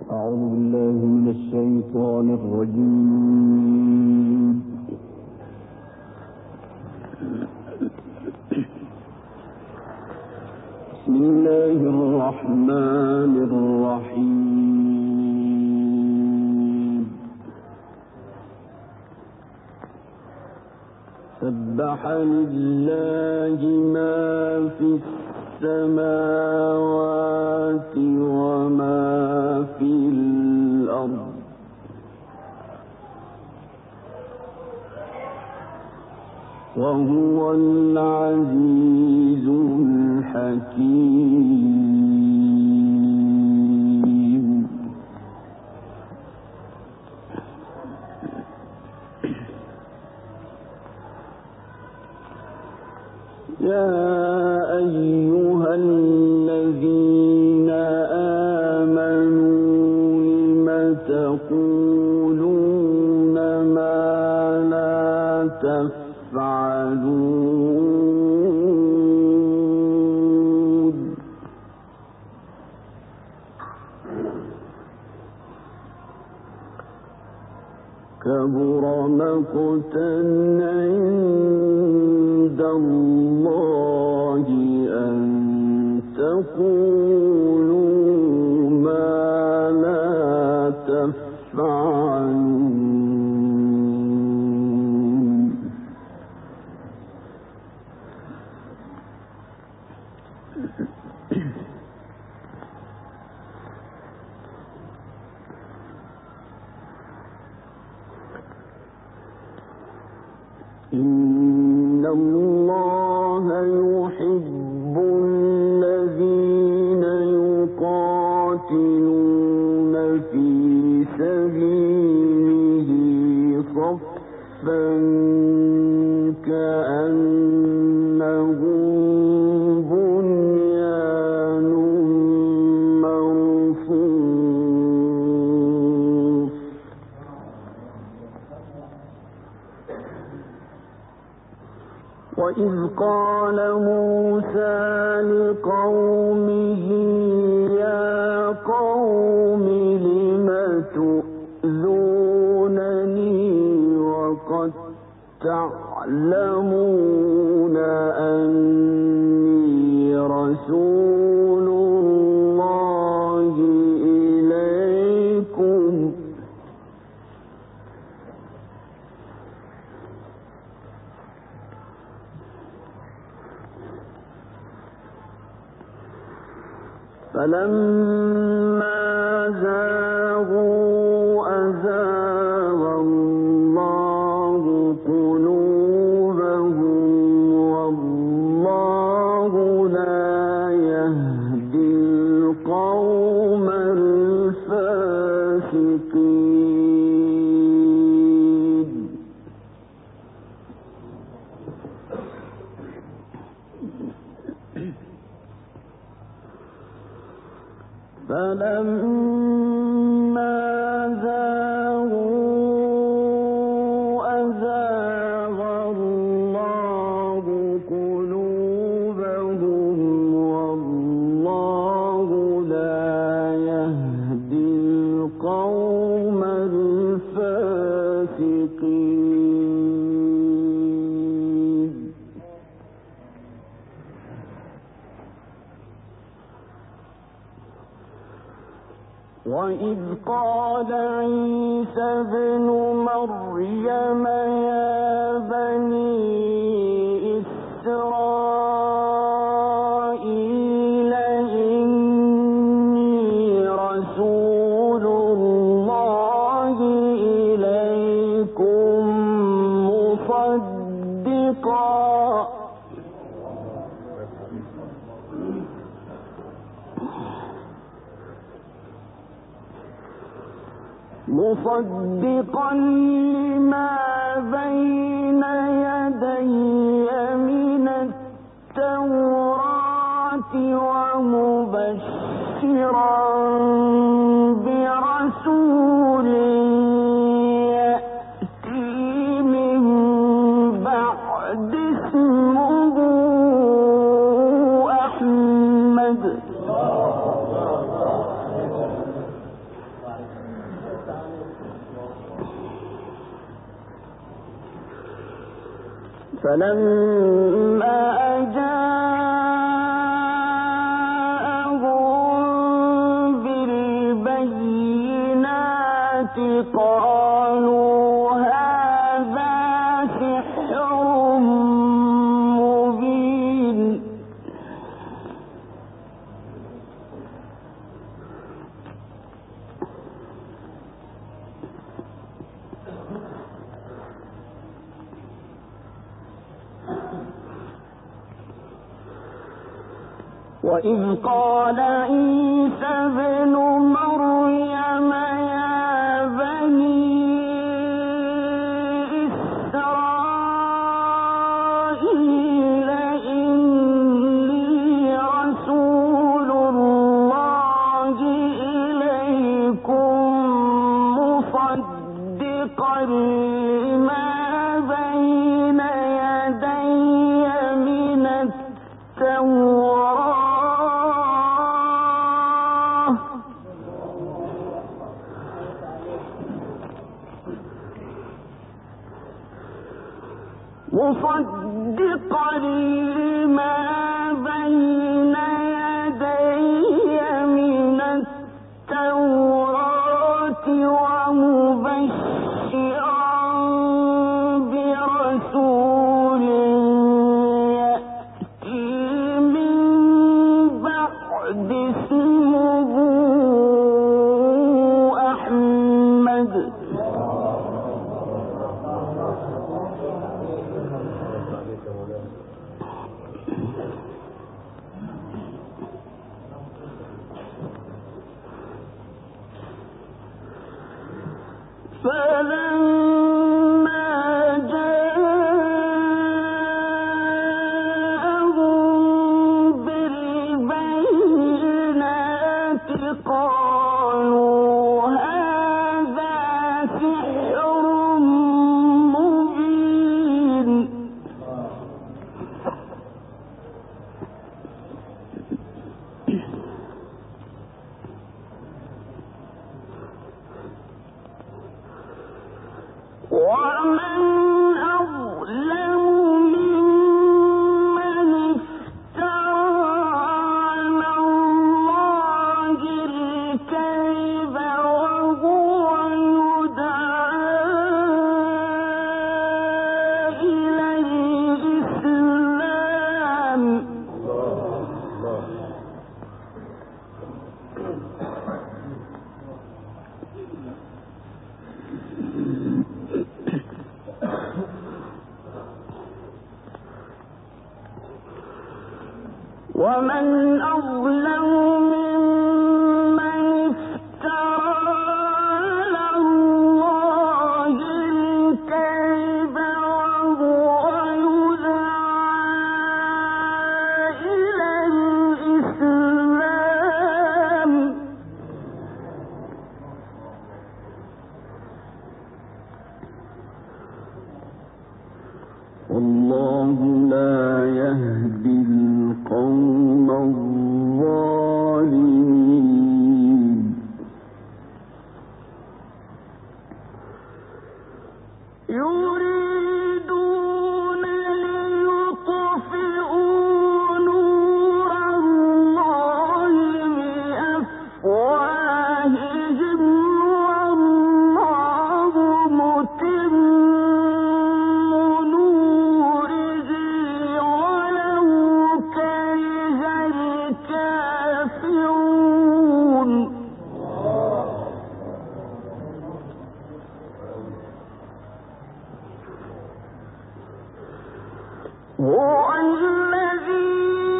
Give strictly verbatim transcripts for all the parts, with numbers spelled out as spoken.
أعوذ بالله من الشيطان الرجيم. بسم الله الرحمن الرحيم. سبح لله ما في السماوات وما في الأرض وهو العزيز الحكيم. يا أيها الذين آمنوا لم تقولون ما لا تفعلون كبر مقتا عند الله أن تقولوا ما لا تفعلون. إن الله يحب الذين يقاتلون في سبيله صفا كأنهم بنيان مرصوص. وإذ قال موسى لقومه يا قوم لم تؤذونني وقد تعلمون أني رسول الله إليكم فلما زاغوا أزاغ الله قلوبهم والله لا يهدي القوم الفاسقين. فلما زاغوا أزاغ الله قلوبهم والله لا يهدي القوم الفاسقين. وإذ قال عيسى ابن مريم يا بني إسرائيل إني رسول الله إليكم مصدقا مصدقا لما بين يدي من التوراة ومبشرا برسول يأتي من بعد اسمه أحمد فلما جاءهم بالبينات قالوا هذا سحر مبين. وإذ قال عيسى ابن مريم يا بني إسرائيل إني رسول الله إليكم مصدقا لما بين يدي من التوراة مصدقا لما بين يدي من التوراة ومبشرا برسول يأتي من بعد اسمه أحمد. فلما جاءهم بالبينات قالوا هذا سحر مبين. ومن أظلم ممن افترى على الله الكذب وهو يدعى إلى الإسلام. ومن أظلم ممن افترى على الله الكذب وهو يدعى إلى الإسلام. والله لا يهدي القوم الظالمين. يريدون ليطفئوا نور الله بأفواههم والله متم نوره ولو كره الكافرون. هو الذي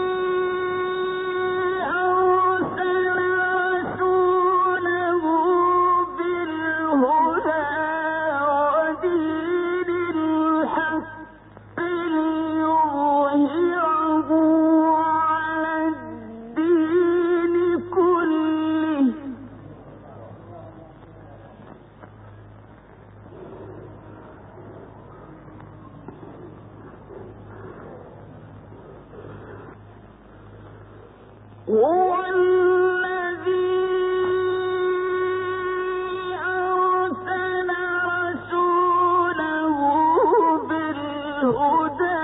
أرسل رسوله بالهدى ودين الحق ليظهره على الدين كله هو الذي أرسل رسوله بالهدى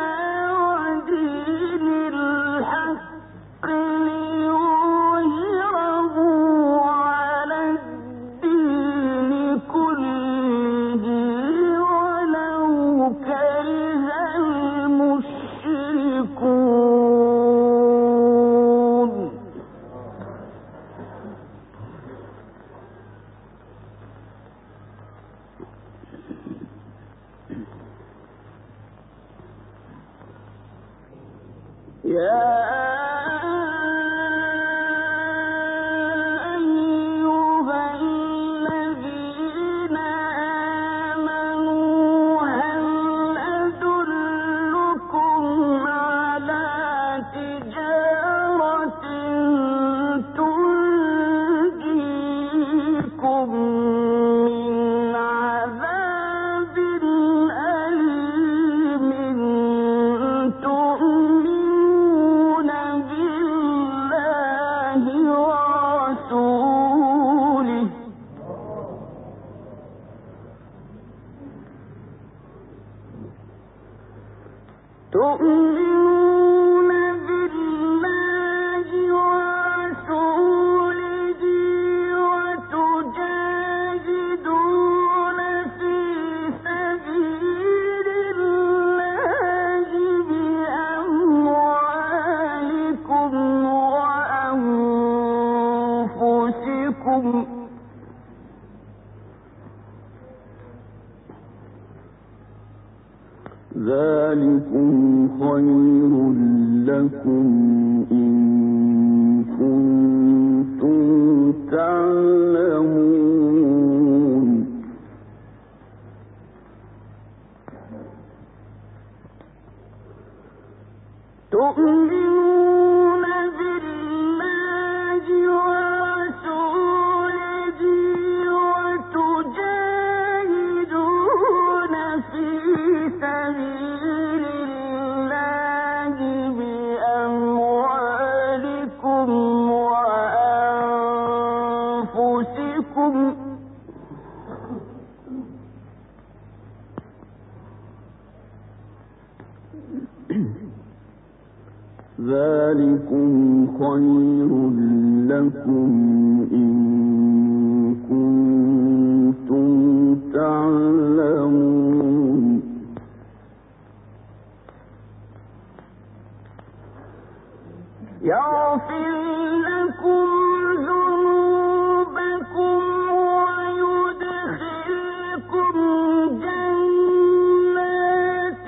ذلكم خير لكم إن كنتم تعلمون تؤمنون بالله ورسوله وتجاهدون في سبيل الله بأموالكم وأنفسكم ذلكم خير لكم إن كنتم تعلمون يغفر لكم ذنوبكم ويدخلكم جنات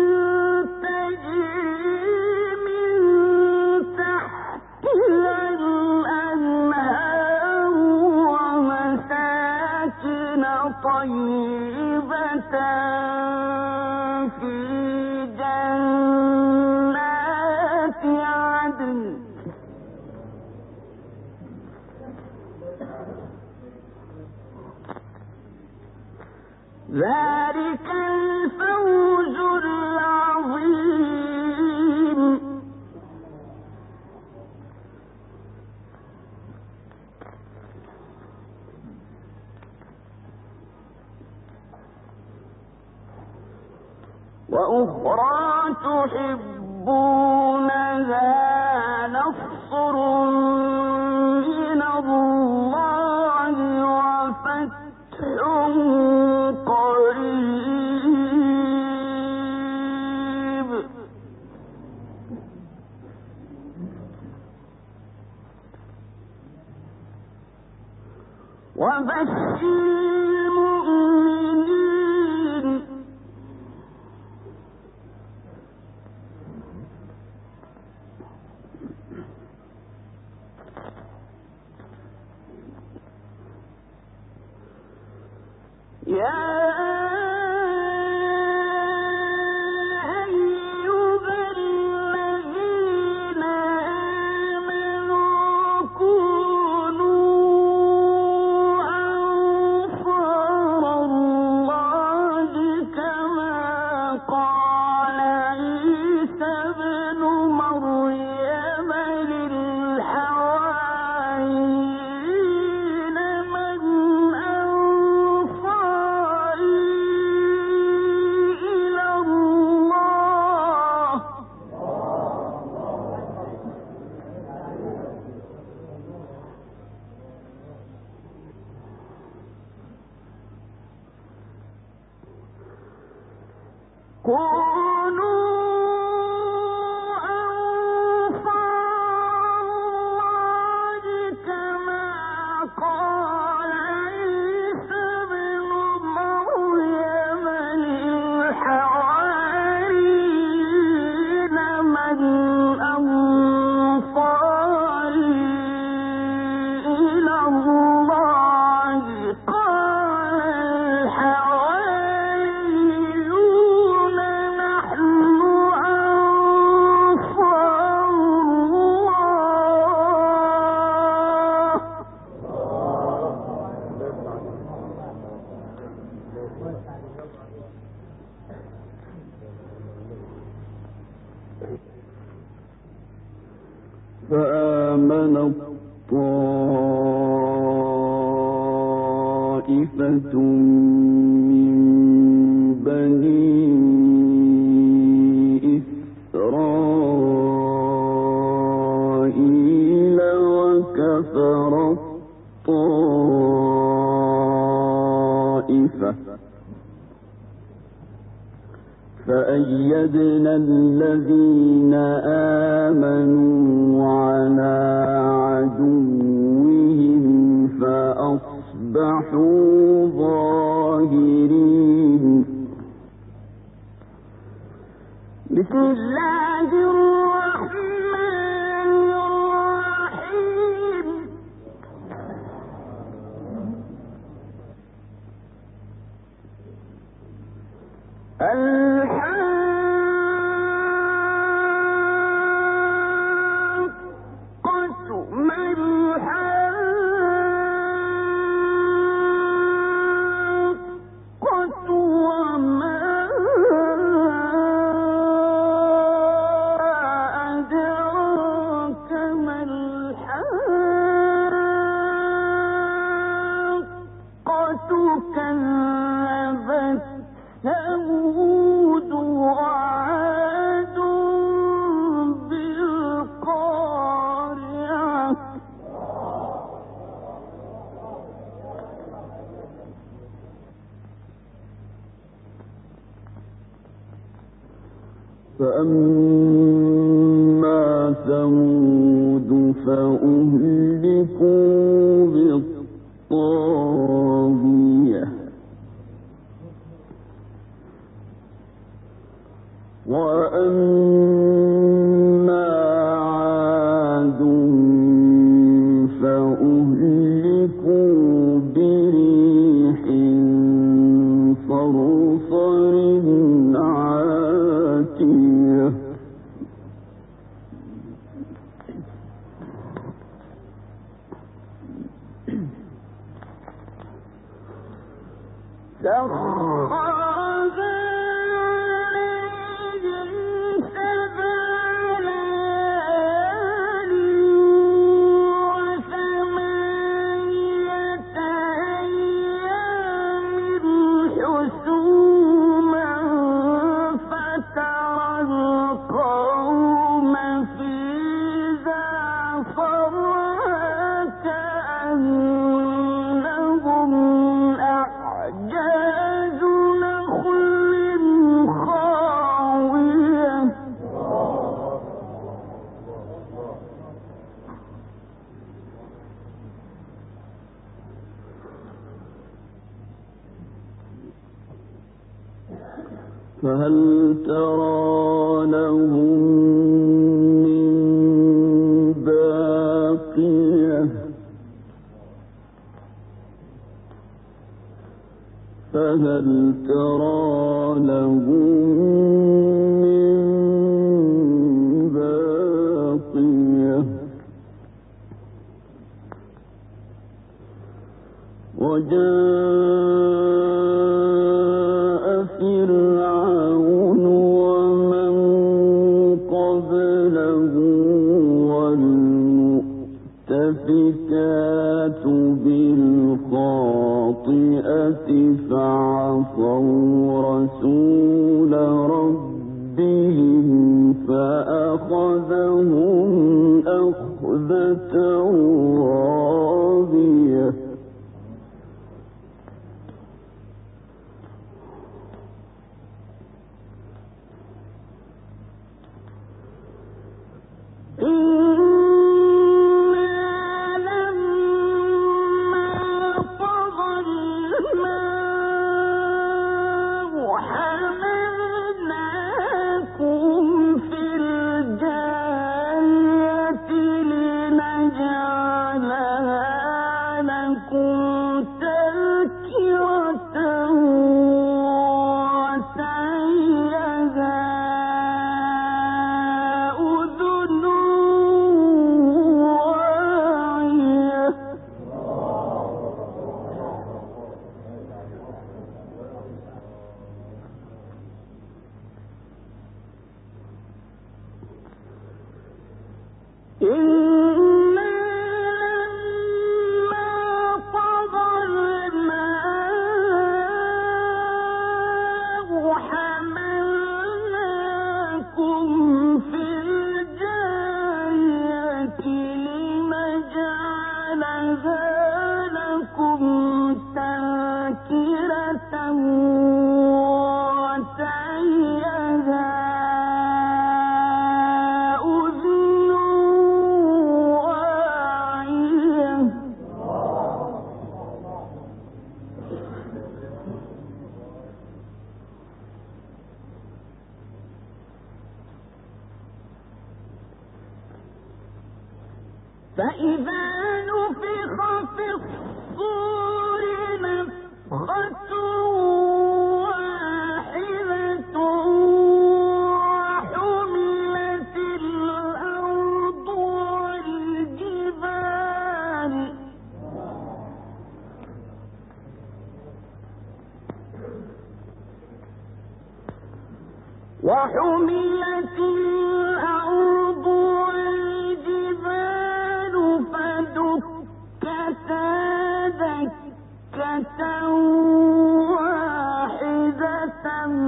تجري من تحتها الأنهار ومساكن طيبة في جنات عدن ذلك الفوز العظيم وأخرى تحبونها نصر من الله وفتح قريب وبشر المؤمنين يا أيها الذين آمنوا كونوا أنصار الله كما قال عيسى ابن مريم للحواريين من أنصاري إلى الله كونوا أنصار الله كما قال عيسى ابن مريم للحواريين من آمنت طائفة من بني إسرائيل وكفرت طائفة فأيدنا الذين آمنوا على عدوهم فأصبحوا ظاهرين. بسم الله الرحمن الرحيم. الحاقة ما الحاقة وما أدراك ما الحاقة كذبت ثمود وعاد بالقارعة فأما ثمود فأهلكوا بالطاغية وأما عاد فأهلكوا بريح صرصر عاتية سخرها فهل ترى لهم من باقية فهل ترى لهم من باقية وجاء فرعون ومن قبله والمؤتفكات بالخاطئة فعصوا رسول ربهم فأخذهم أخذة رابية لنجعلها فإذا نفخ في الصور نفخة واحدة وحملت الأرض والجبال وحملت الأرض والجبال فدكتا دكة واحدة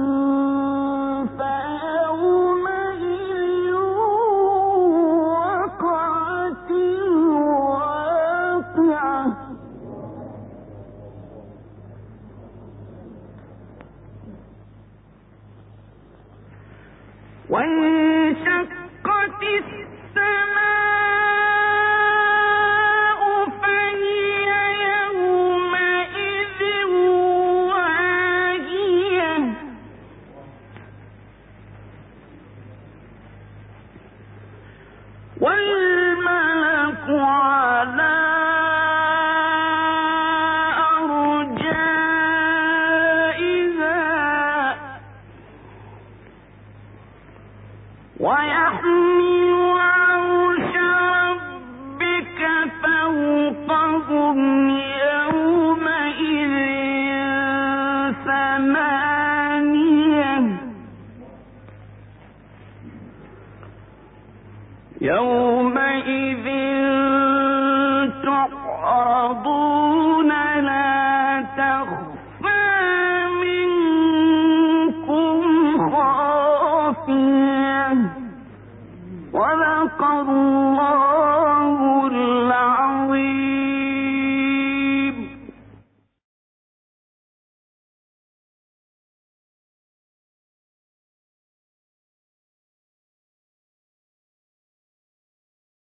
فيومئذ وقعت الواقعة وانشقت